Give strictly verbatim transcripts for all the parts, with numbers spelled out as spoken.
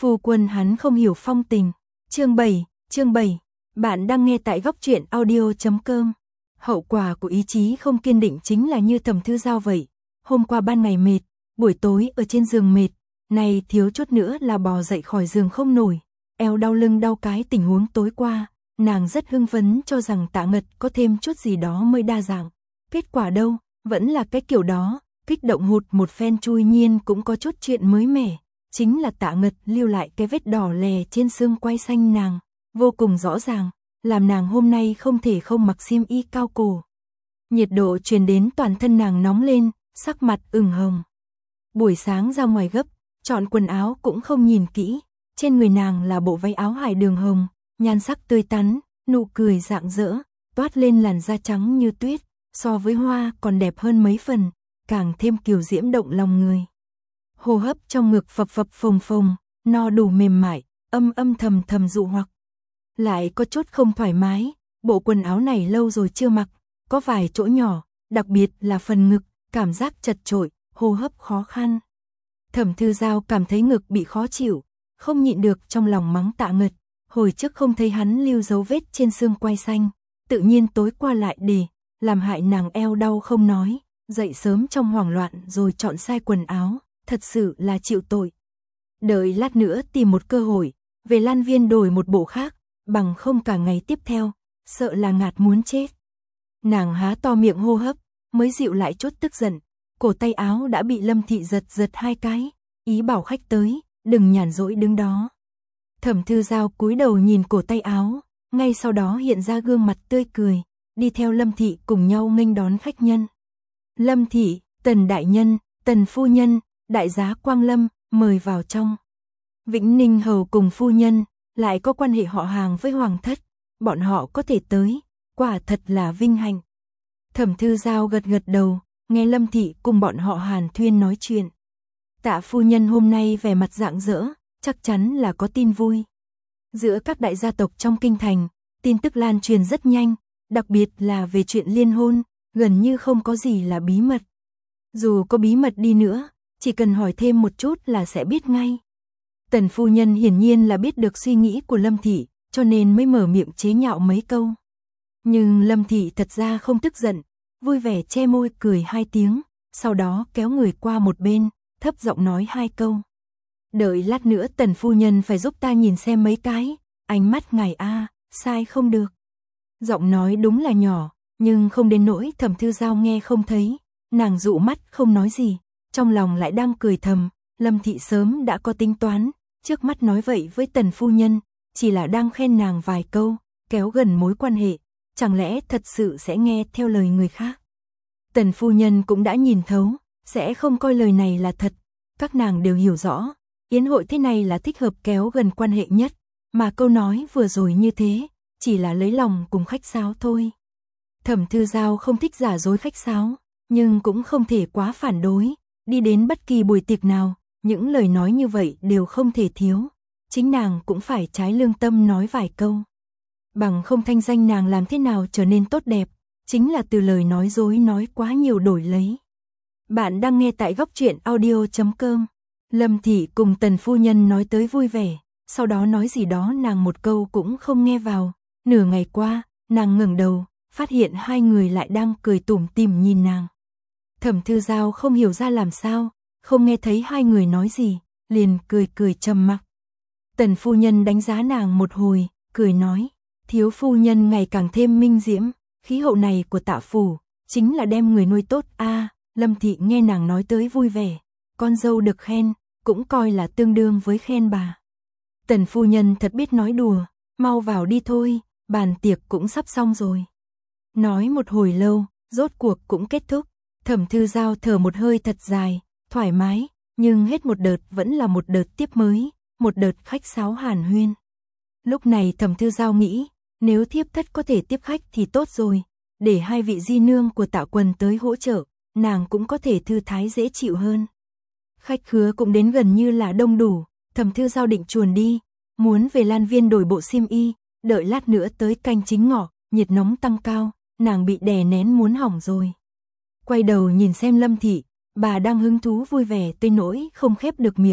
Phu quân hắn không hiểu phong tình. Chương bảy, chương bảy. Bạn đang nghe tại góc truyện audio chấm com. Hậu quả của ý chí không kiên định chính là như Thẩm Thư Giao vậy. Hôm qua ban ngày mệt, buổi tối ở trên giường mệt, này thiếu chút nữa là bò dậy khỏi giường không nổi. Eo đau lưng đau cái tình huống tối qua, nàng rất hưng phấn cho rằng Tạ Ngật có thêm chút gì đó mới đa dạng. Kết quả đâu, vẫn là cái kiểu đó, kích động hụt một phen chui nhiên cũng có chút chuyện mới mẻ. Chính là Tạ Ngật lưu lại cái vết đỏ lè trên xương quai xanh nàng, vô cùng rõ ràng, làm nàng hôm nay không thể không mặc xiêm y cao cổ. Nhiệt độ truyền đến toàn thân nàng nóng lên, sắc mặt ửng hồng. Buổi sáng ra ngoài gấp, chọn quần áo cũng không nhìn kỹ, trên người nàng là bộ váy áo hải đường hồng, nhan sắc tươi tắn, nụ cười rạng rỡ, toát lên làn da trắng như tuyết, so với hoa còn đẹp hơn mấy phần, càng thêm kiều diễm động lòng người. Hô hấp trong ngực phập phập phồng phồng, no đủ mềm mại, âm âm thầm thầm dụ hoặc. Lại có chút không thoải mái, bộ quần áo này lâu rồi chưa mặc, có vài chỗ nhỏ, đặc biệt là phần ngực, cảm giác chật chội, hô hấp khó khăn. Thẩm Thư Giao cảm thấy ngực bị khó chịu, không nhịn được trong lòng mắng Tạ Ngật, hồi trước không thấy hắn lưu dấu vết trên xương quai xanh, tự nhiên tối qua lại để, làm hại nàng eo đau không nói, dậy sớm trong hoảng loạn rồi chọn sai quần áo, thật sự là chịu tội. Đợi lát nữa tìm một cơ hội, về Lan Viên đổi một bộ khác, bằng không cả ngày tiếp theo, sợ là ngạt muốn chết. Nàng há to miệng hô hấp, mới dịu lại chút tức giận, cổ tay áo đã bị Lâm Thị giật giật hai cái, ý bảo khách tới, đừng nhàn rỗi đứng đó. Thẩm Thư Giao cúi đầu nhìn cổ tay áo, ngay sau đó hiện ra gương mặt tươi cười, đi theo Lâm Thị cùng nhau nghênh đón khách nhân. Lâm Thị, Tần đại nhân, Tần phu nhân, đại giá Quang Lâm, mời vào trong. Vĩnh Ninh hầu cùng phu nhân, lại có quan hệ họ hàng với hoàng thất, bọn họ có thể tới, quả thật là vinh hạnh. Thẩm Thư Giao gật gật đầu, nghe Lâm Thị cùng bọn họ hàn thuyên nói chuyện. Tạ phu nhân hôm nay vẻ mặt rạng rỡ, chắc chắn là có tin vui. Giữa các đại gia tộc trong kinh thành, tin tức lan truyền rất nhanh, đặc biệt là về chuyện liên hôn, gần như không có gì là bí mật. Dù có bí mật đi nữa, chỉ cần hỏi thêm một chút là sẽ biết ngay. Tần phu nhân hiển nhiên là biết được suy nghĩ của Lâm Thị, cho nên mới mở miệng chế nhạo mấy câu. Nhưng Lâm Thị thật ra không tức giận, vui vẻ che môi cười hai tiếng, sau đó kéo người qua một bên, thấp giọng nói hai câu. Đợi lát nữa Tần phu nhân phải giúp ta nhìn xem mấy cái, ánh mắt ngài a, sai không được. Giọng nói đúng là nhỏ, nhưng không đến nỗi Thẩm Thư Giao nghe không thấy, nàng dụ mắt không nói gì, trong lòng lại đang cười thầm, Lâm Thị sớm đã có tính toán, trước mắt nói vậy với Tần phu nhân, chỉ là đang khen nàng vài câu, kéo gần mối quan hệ, chẳng lẽ thật sự sẽ nghe theo lời người khác. Tần phu nhân cũng đã nhìn thấu, sẽ không coi lời này là thật, các nàng đều hiểu rõ, yến hội thế này là thích hợp kéo gần quan hệ nhất, mà câu nói vừa rồi như thế, chỉ là lấy lòng cùng khách sáo thôi. Thẩm Thư Giao không thích giả dối khách sáo, nhưng cũng không thể quá phản đối, đi đến bất kỳ buổi tiệc nào, những lời nói như vậy đều không thể thiếu, chính nàng cũng phải trái lương tâm nói vài câu. Bằng không thanh danh nàng làm thế nào trở nên tốt đẹp, chính là từ lời nói dối nói quá nhiều đổi lấy. Bạn đang nghe tại góc truyện audio chấm com. Lâm Thị cùng Tần phu nhân nói tới vui vẻ, sau đó nói gì đó nàng một câu cũng không nghe vào. Nửa ngày qua, nàng ngẩng đầu, phát hiện hai người lại đang cười tủm tỉm nhìn nàng. Thẩm Thư Giao không hiểu ra làm sao, không nghe thấy hai người nói gì, liền cười cười trầm mặc. Tần phu nhân đánh giá nàng một hồi, cười nói, thiếu phu nhân ngày càng thêm minh diễm, khí hậu này của Tạ phủ, chính là đem người nuôi tốt a. À, Lâm Thị nghe nàng nói tới vui vẻ, con dâu được khen, cũng coi là tương đương với khen bà. Tần phu nhân thật biết nói đùa, mau vào đi thôi, bàn tiệc cũng sắp xong rồi. Nói một hồi lâu, rốt cuộc cũng kết thúc, Thẩm Thư Giao thở một hơi thật dài, thoải mái, nhưng hết một đợt vẫn là một đợt tiếp mới, một đợt khách sáo hàn huyên. Lúc này Thẩm Thư Giao nghĩ, nếu thiếp thất có thể tiếp khách thì tốt rồi, để hai vị di nương của Tạ Quần tới hỗ trợ, nàng cũng có thể thư thái dễ chịu hơn. Khách khứa cũng đến gần như là đông đủ, Thẩm Thư Giao định chuồn đi, muốn về Lan Viên đổi bộ xiêm y, đợi lát nữa tới canh chính ngọ, nhiệt nóng tăng cao, nàng bị đè nén muốn hỏng rồi. Quay đầu nhìn xem Lâm Thị, bà đang hứng thú vui vẻ tới nỗi không khép được miệng,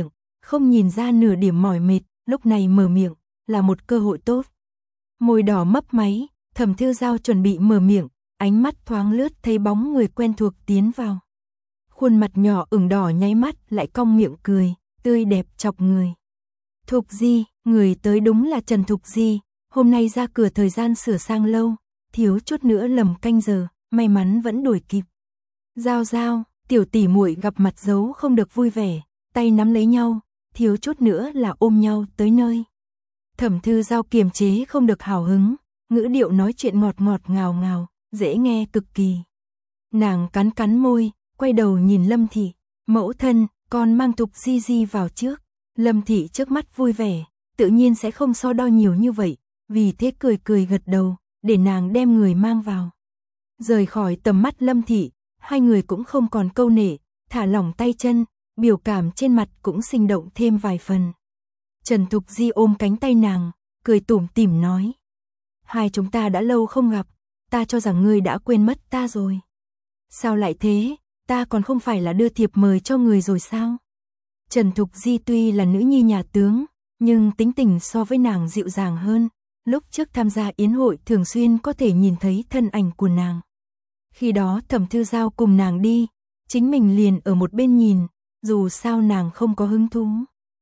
không nhìn ra nửa điểm mỏi mệt, lúc này mở miệng, là một cơ hội tốt. Môi đỏ mấp máy, Thẩm Thư Giao chuẩn bị mở miệng, ánh mắt thoáng lướt thấy bóng người quen thuộc tiến vào. Khuôn mặt nhỏ ửng đỏ nháy mắt lại cong miệng cười, tươi đẹp chọc người. Thục Di, người tới đúng là Trần Thục Di, hôm nay ra cửa thời gian sửa sang lâu, thiếu chút nữa lầm canh giờ, may mắn vẫn đuổi kịp. Giao Giao, tiểu tỷ muội gặp mặt giấu không được vui vẻ, tay nắm lấy nhau, thiếu chút nữa là ôm nhau tới nơi. Thẩm Thư Giao kiềm chế không được hào hứng, ngữ điệu nói chuyện ngọt ngọt ngào ngào, dễ nghe cực kỳ. Nàng cắn cắn môi, quay đầu nhìn Lâm Thị, mẫu thân, con mang Thục Di Di vào trước. Lâm Thị trước mắt vui vẻ, tự nhiên sẽ không so đo nhiều như vậy, vì thế cười cười gật đầu, để nàng đem người mang vào. Rời khỏi tầm mắt Lâm Thị, hai người cũng không còn câu nệ, thả lỏng tay chân, biểu cảm trên mặt cũng sinh động thêm vài phần. Trần Thục Di ôm cánh tay nàng, cười tủm tỉm nói. Hai chúng ta đã lâu không gặp, ta cho rằng ngươi đã quên mất ta rồi. Sao lại thế, ta còn không phải là đưa thiệp mời cho người rồi sao? Trần Thục Di tuy là nữ nhi nhà tướng, nhưng tính tình so với nàng dịu dàng hơn. Lúc trước tham gia yến hội thường xuyên có thể nhìn thấy thân ảnh của nàng. Khi đó Thẩm Thư Giao cùng nàng đi, chính mình liền ở một bên nhìn, dù sao nàng không có hứng thú.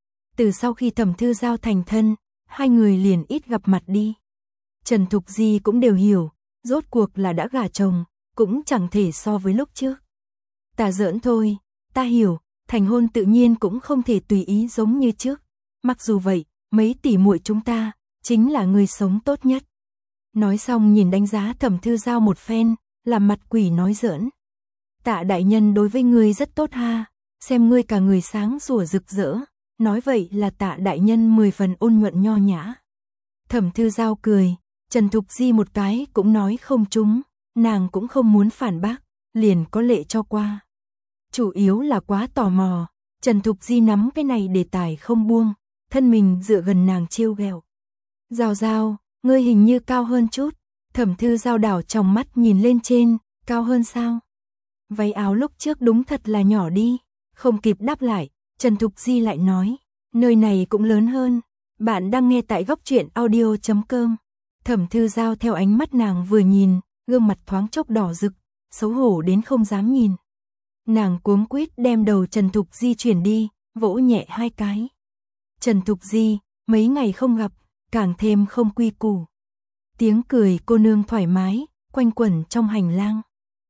Từ sau khi Thẩm Thư Giao thành thân, hai người liền ít gặp mặt đi. Trần Thục Di cũng đều hiểu, rốt cuộc là đã gả chồng, cũng chẳng thể so với lúc trước. Ta giỡn thôi, ta hiểu, thành hôn tự nhiên cũng không thể tùy ý giống như trước. Mặc dù vậy, mấy tỷ muội chúng ta, chính là người sống tốt nhất. Nói xong nhìn đánh giá Thẩm Thư Giao một phen, làm mặt quỷ nói giỡn. Tạ đại nhân đối với ngươi rất tốt ha, xem ngươi cả người sáng sủa rực rỡ, nói vậy là Tạ đại nhân mười phần ôn nhuận nho nhã. Thẩm Thư Giao cười, Trần Thục Di một cái cũng nói không trúng, nàng cũng không muốn phản bác, liền có lệ cho qua. Chủ yếu là quá tò mò, Trần Thục Di nắm cái này đề tài không buông, thân mình dựa gần nàng trêu ghẹo. Giao Giao, ngươi hình như cao hơn chút. Thẩm Thư Giao đảo trong mắt nhìn lên trên, cao hơn sao? Váy áo lúc trước đúng thật là nhỏ đi. Không kịp đáp lại, Trần Thục Di lại nói, nơi này cũng lớn hơn. Bạn đang nghe tại góc truyện audio chấm com. Thẩm Thư Giao theo ánh mắt nàng vừa nhìn, gương mặt thoáng chốc đỏ rực, xấu hổ đến không dám nhìn. Nàng cuống quýt đem đầu Trần Thục Di chuyển đi, vỗ nhẹ hai cái. Trần Thục Di, mấy ngày không gặp, càng thêm không quy củ. Tiếng cười cô nương thoải mái, quanh quẩn trong hành lang.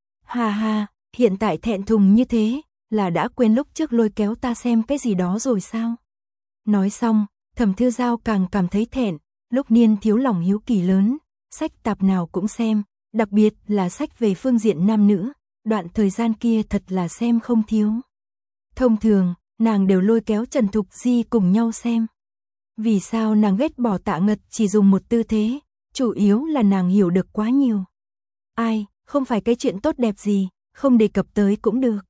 Ha ha, hiện tại thẹn thùng như thế, là đã quên lúc trước lôi kéo ta xem cái gì đó rồi sao? Nói xong, Thẩm Thư Giao càng cảm thấy thẹn, lúc niên thiếu lòng hiếu kỳ lớn, sách tạp nào cũng xem, đặc biệt là sách về phương diện nam nữ, đoạn thời gian kia thật là xem không thiếu. Thông thường, nàng đều lôi kéo Trần Thục Di cùng nhau xem. Vì sao nàng ghét bỏ Tạ Ngật chỉ dùng một tư thế, chủ yếu là nàng hiểu được quá nhiều. Ai, không phải cái chuyện tốt đẹp gì, không đề cập tới cũng được.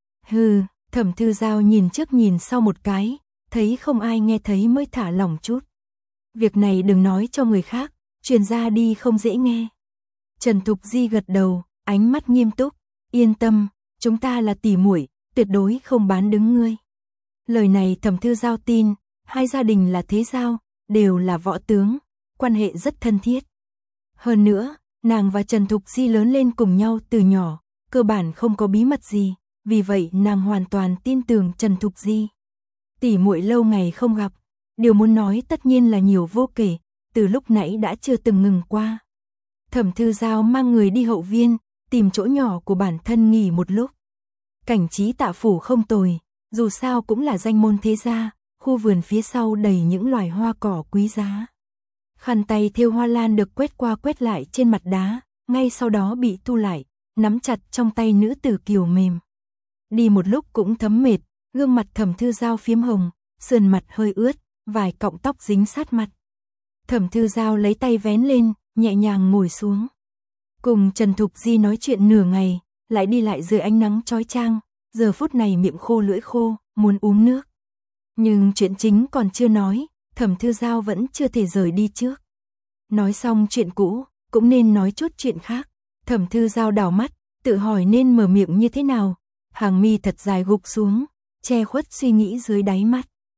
Hừ, Thẩm Thư Giao nhìn trước nhìn sau một cái, thấy không ai nghe thấy mới thả lỏng chút. Việc này đừng nói cho người khác, truyền ra đi không dễ nghe. Trần Thục Di gật đầu, ánh mắt nghiêm túc, yên tâm, chúng ta là tỷ muội, tuyệt đối không bán đứng ngươi. Lời này Thẩm Thư Giao tin, hai gia đình là thế giao, đều là võ tướng, quan hệ rất thân thiết. Hơn nữa, nàng và Trần Thục Di lớn lên cùng nhau từ nhỏ, cơ bản không có bí mật gì, vì vậy nàng hoàn toàn tin tưởng Trần Thục Di. Tỷ muội lâu ngày không gặp, điều muốn nói tất nhiên là nhiều vô kể, từ lúc nãy đã chưa từng ngừng qua. Thẩm Thư Giao mang người đi hậu viên, tìm chỗ nhỏ của bản thân nghỉ một lúc. Cảnh trí Tạ phủ không tồi, dù sao cũng là danh môn thế gia, khu vườn phía sau đầy những loài hoa cỏ quý giá. Khăn tay thêu hoa lan được quét qua quét lại trên mặt đá, ngay sau đó bị thu lại, nắm chặt trong tay nữ tử kiều mềm. Đi một lúc cũng thấm mệt, gương mặt Thẩm Thư Giao phiếm hồng, sườn mặt hơi ướt, vài cọng tóc dính sát mặt. Thẩm Thư Giao lấy tay vén lên, nhẹ nhàng ngồi xuống. Cùng Trần Thục Di nói chuyện nửa ngày, lại đi lại dưới ánh nắng chói chang, giờ phút này miệng khô lưỡi khô, muốn uống nước. Nhưng chuyện chính còn chưa nói, Thẩm Thư Giao vẫn chưa thể rời đi trước. Nói xong chuyện cũ, cũng nên nói chút chuyện khác. Thẩm Thư Giao đảo mắt, tự hỏi nên mở miệng như thế nào. Hàng mi thật dài gục xuống, che khuất suy nghĩ dưới đáy mắt.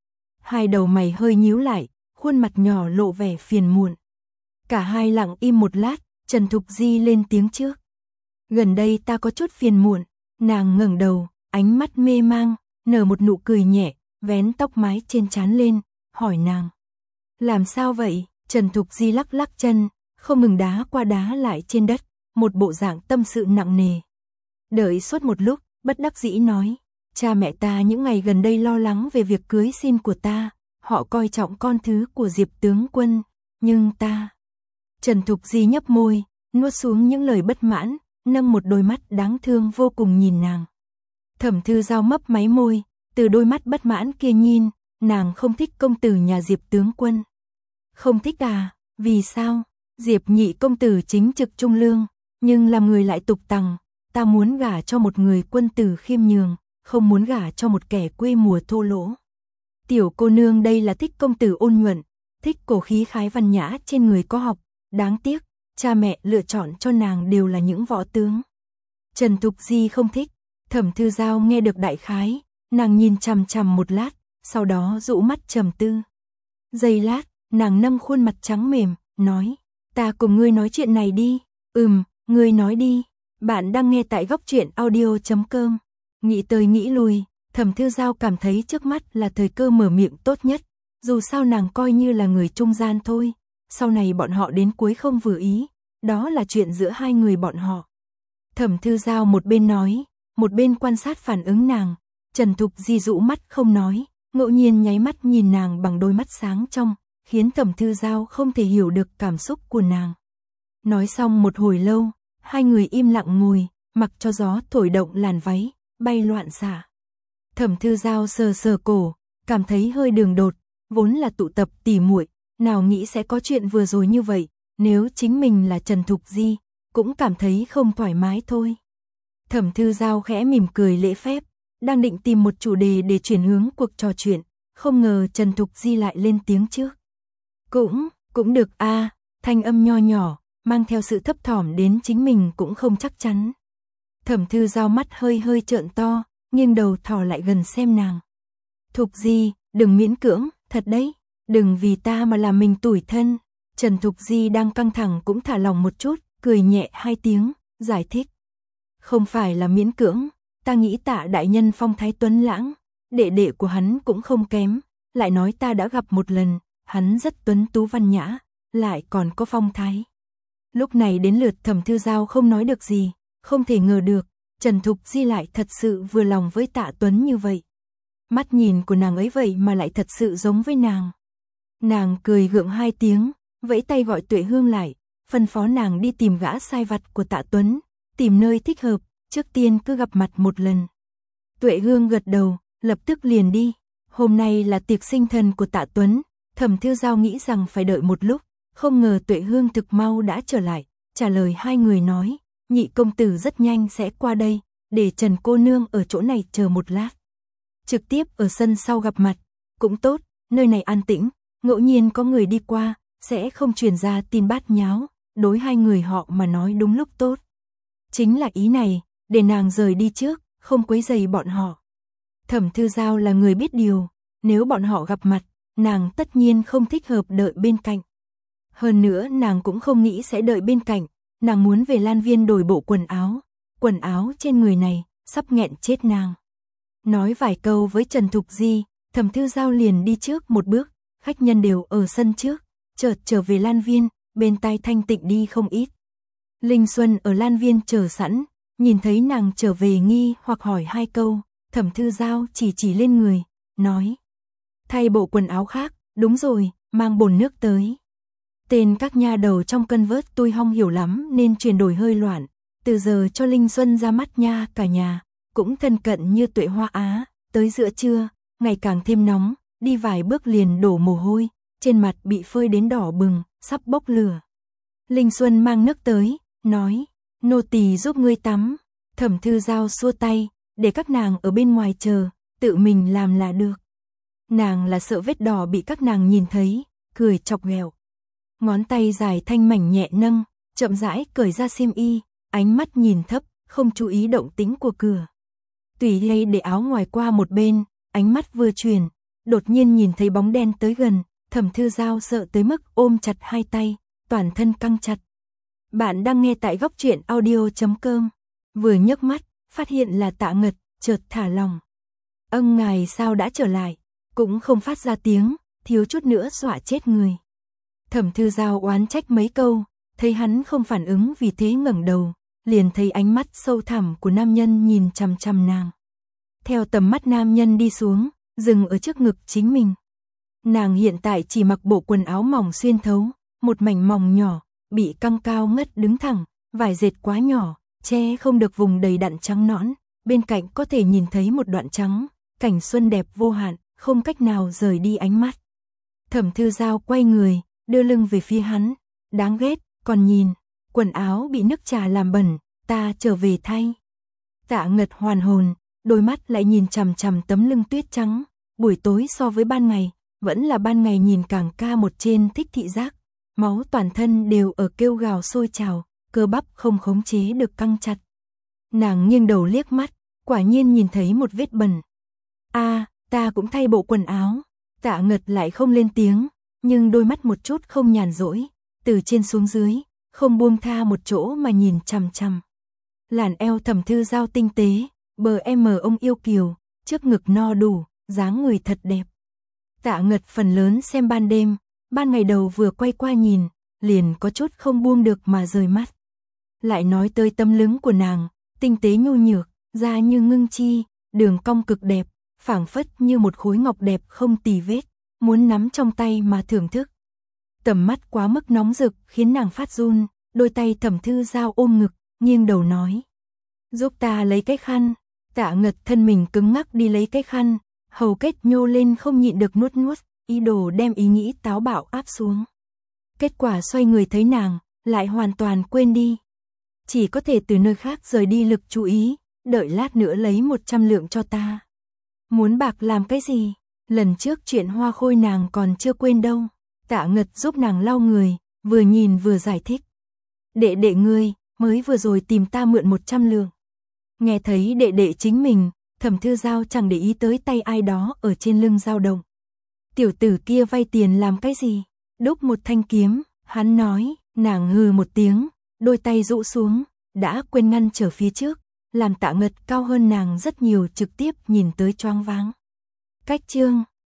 Hai đầu mày hơi nhíu lại, khuôn mặt nhỏ lộ vẻ phiền muộn. Cả hai lặng im một lát, Trần Thục Di lên tiếng trước. Gần đây ta có chút phiền muộn. Nàng ngẩng đầu, ánh mắt mê mang, nở một nụ cười nhẹ, vén tóc mái trên trán lên, hỏi nàng. Làm sao vậy? Trần Thục Di lắc lắc chân, không ngừng đá qua đá lại trên đất, một bộ dạng tâm sự nặng nề. Đợi suốt một lúc, bất đắc dĩ nói. Cha mẹ ta những ngày gần đây lo lắng về việc cưới xin của ta, họ coi trọng con thứ của Diệp tướng quân, nhưng ta... Trần Thục Di nhấp môi, nuốt xuống những lời bất mãn, nâng một đôi mắt đáng thương vô cùng nhìn nàng. Thẩm Thư Giao mấp máy môi, từ đôi mắt bất mãn kia nhìn, nàng không thích công tử nhà Diệp tướng quân. Không thích à, vì sao? Diệp nhị công tử chính trực trung lương, nhưng làm người lại tục tằng, ta muốn gả cho một người quân tử khiêm nhường, không muốn gả cho một kẻ quê mùa thô lỗ. Tiểu cô nương đây là thích công tử ôn nhuận, thích cổ khí khái văn nhã trên người có học, đáng tiếc, cha mẹ lựa chọn cho nàng đều là những võ tướng. Trần Thục Di không thích. Thẩm Thư Giao nghe được đại khái, nàng nhìn chằm chằm một lát, sau đó dụ mắt trầm tư. Giây lát, nàng nâng khuôn mặt trắng mềm, nói, ta cùng ngươi nói chuyện này đi. Ừm, ngươi nói đi. Bạn đang nghe tại góc truyện audio chấm com. Nghĩ tới nghĩ lui, Thẩm Thư Giao cảm thấy trước mắt là thời cơ mở miệng tốt nhất, dù sao nàng coi như là người trung gian thôi, sau này bọn họ đến cuối không vừa ý, đó là chuyện giữa hai người bọn họ. Thẩm Thư Giao một bên nói, một bên quan sát phản ứng nàng. Trần Thục Di dụ mắt không nói, ngẫu nhiên nháy mắt nhìn nàng bằng đôi mắt sáng trong, khiến Thẩm Thư Giao không thể hiểu được cảm xúc của nàng. Nói xong một hồi lâu, hai người im lặng ngồi, mặc cho gió thổi động làn váy, bay loạn xạ. Thẩm Thư Giao sờ sờ cổ, cảm thấy hơi đường đột, vốn là tụ tập tỉ muội, nào nghĩ sẽ có chuyện vừa rồi như vậy, nếu chính mình là Trần Thục Di, cũng cảm thấy không thoải mái thôi. Thẩm Thư Giao khẽ mỉm cười lễ phép, đang định tìm một chủ đề để chuyển hướng cuộc trò chuyện, không ngờ Trần Thục Di lại lên tiếng trước. Cũng, cũng được a, à, thanh âm nho nhỏ, mang theo sự thấp thỏm đến chính mình cũng không chắc chắn. Thẩm Thư Giao mắt hơi hơi trợn to, nghiêng đầu thò lại gần xem nàng. Thục Di, đừng miễn cưỡng, thật đấy, đừng vì ta mà làm mình tủi thân. Trần Thục Di đang căng thẳng cũng thả lòng một chút, cười nhẹ hai tiếng, giải thích. Không phải là miễn cưỡng, ta nghĩ Tạ đại nhân phong thái tuấn lãng, đệ đệ của hắn cũng không kém, lại nói ta đã gặp một lần, hắn rất tuấn tú văn nhã, lại còn có phong thái. Lúc này đến lượt Thẩm Thư Giao không nói được gì, không thể ngờ được, Trần Thục Di lại thật sự vừa lòng với Tạ Tuấn như vậy. Mắt nhìn của nàng ấy vậy mà lại thật sự giống với nàng. Nàng cười gượng hai tiếng, vẫy tay gọi Tuệ Hương lại, phân phó nàng đi tìm gã sai vặt của Tạ Tuấn, tìm nơi thích hợp, trước tiên cứ gặp mặt một lần. Tuệ Hương gật đầu, lập tức liền đi. Hôm nay là tiệc sinh thần của Tạ Tuấn, Thẩm Thư Giao nghĩ rằng phải đợi một lúc, không ngờ Tuệ Hương thực mau đã trở lại, trả lời hai người nói, nhị công tử rất nhanh sẽ qua đây, để Trần cô nương ở chỗ này chờ một lát. Trực tiếp ở sân sau gặp mặt, cũng tốt, nơi này an tĩnh, ngẫu nhiên có người đi qua, sẽ không truyền ra tin bát nháo, đối hai người họ mà nói đúng lúc tốt. Chính là ý này, để nàng rời đi trước, không quấy rầy bọn họ. Thẩm Thư Giao là người biết điều, nếu bọn họ gặp mặt, nàng tất nhiên không thích hợp đợi bên cạnh. Hơn nữa nàng cũng không nghĩ sẽ đợi bên cạnh, nàng muốn về Lan Viên đổi bộ quần áo, quần áo trên người này, sắp nghẹn chết nàng. Nói vài câu với Trần Thục Di, Thẩm Thư Giao liền đi trước một bước, khách nhân đều ở sân trước, chợt trở về Lan Viên, bên tai thanh tịnh đi không ít. Linh Xuân ở Lan Viên chờ sẵn, nhìn thấy nàng trở về nghi hoặc hỏi hai câu, Thẩm Thư Giao chỉ chỉ lên người, nói. Thay bộ quần áo khác, đúng rồi, mang bồn nước tới. Tên các nha đầu trong cân vớt tôi không hiểu lắm nên chuyển đổi hơi loạn, từ giờ cho Linh Xuân ra mắt nha cả nhà, cũng thân cận như Tuệ Hoa Á, tới giữa trưa, ngày càng thêm nóng, đi vài bước liền đổ mồ hôi, trên mặt bị phơi đến đỏ bừng, sắp bốc lửa. Linh Xuân mang nước tới, nói, nô tỳ giúp ngươi tắm. Thẩm Thư Giao xua tay, để các nàng ở bên ngoài chờ, tự mình làm là được. Nàng là sợ vết đỏ bị các nàng nhìn thấy, cười chọc ghẹo. Ngón tay dài thanh mảnh nhẹ nâng, chậm rãi cởi ra xiêm y, ánh mắt nhìn thấp, không chú ý động tĩnh của cửa. Tùy hay để áo ngoài qua một bên, ánh mắt vừa chuyển, đột nhiên nhìn thấy bóng đen tới gần, Thẩm Thư Giao sợ tới mức ôm chặt hai tay, toàn thân căng chặt. Bạn đang nghe tại góc truyện audio chấm com. Vừa nhấc mắt, phát hiện là Tạ Ngật, chợt thả lòng. Âng, ngài sao đã trở lại, cũng không phát ra tiếng, thiếu chút nữa dọa chết người. Thẩm Thư Giao oán trách mấy câu, thấy hắn không phản ứng vì thế ngẩng đầu, liền thấy ánh mắt sâu thẳm của nam nhân nhìn chằm chằm nàng. Theo tầm mắt nam nhân đi xuống, dừng ở trước ngực chính mình. Nàng hiện tại chỉ mặc bộ quần áo mỏng xuyên thấu, một mảnh mỏng nhỏ, bị căng cao ngất đứng thẳng, vải dệt quá nhỏ, che không được vùng đầy đặn trắng nõn, bên cạnh có thể nhìn thấy một đoạn trắng, cảnh xuân đẹp vô hạn, không cách nào rời đi ánh mắt. Thẩm Thư Giao quay người, đưa lưng về phía hắn, đáng ghét, còn nhìn, quần áo bị nước trà làm bẩn, ta trở về thay. Tạ Ngật hoàn hồn, đôi mắt lại nhìn chằm chằm tấm lưng tuyết trắng, buổi tối so với ban ngày, vẫn là ban ngày nhìn càng ca một trên thích thị giác, máu toàn thân đều ở kêu gào sôi trào, cơ bắp không khống chế được căng chặt. Nàng nghiêng đầu liếc mắt, quả nhiên nhìn thấy một vết bẩn. A, à, ta cũng thay bộ quần áo. Tạ Ngật lại không lên tiếng, nhưng đôi mắt một chút không nhàn rỗi, từ trên xuống dưới, không buông tha một chỗ mà nhìn chằm chằm. Làn eo Thẩm Thư Giao tinh tế, bờ em ông yêu kiều, trước ngực no đủ, dáng người thật đẹp. Tạ Ngật phần lớn xem ban đêm, ban ngày đầu vừa quay qua nhìn, liền có chút không buông được mà rời mắt. Lại nói tới tấm lưng của nàng, tinh tế nhu nhược, da như ngưng chi, đường cong cực đẹp, phảng phất như một khối ngọc đẹp không tì vết, muốn nắm trong tay mà thưởng thức. Tầm mắt quá mức nóng rực khiến nàng phát run, đôi tay Thẩm Thư Giao ôm ngực, nghiêng đầu nói: "Giúp ta lấy cái khăn." Tạ Ngật thân mình cứng ngắc đi lấy cái khăn, hầu kết nhô lên không nhịn được nuốt nuốt, ý đồ đem ý nghĩ táo bạo áp xuống. Kết quả xoay người thấy nàng, lại hoàn toàn quên đi. Chỉ có thể từ nơi khác rời đi lực chú ý, đợi lát nữa lấy một trăm lượng cho ta. Muốn bạc làm cái gì? Lần trước chuyện hoa khôi nàng còn chưa quên đâu. Tạ Ngật giúp nàng lau người, vừa nhìn vừa giải thích. Đệ đệ ngươi, mới vừa rồi tìm ta mượn một trăm lượng. Nghe thấy đệ đệ chính mình, Thẩm Thư Giao chẳng để ý tới tay ai đó ở trên lưng dao động. Tiểu tử kia vay tiền làm cái gì? Đúc một thanh kiếm, hắn nói, nàng hừ một tiếng, đôi tay rũ xuống, đã quên ngăn trở phía trước, làm Tạ Ngật cao hơn nàng rất nhiều trực tiếp nhìn tới choáng váng. Cách chương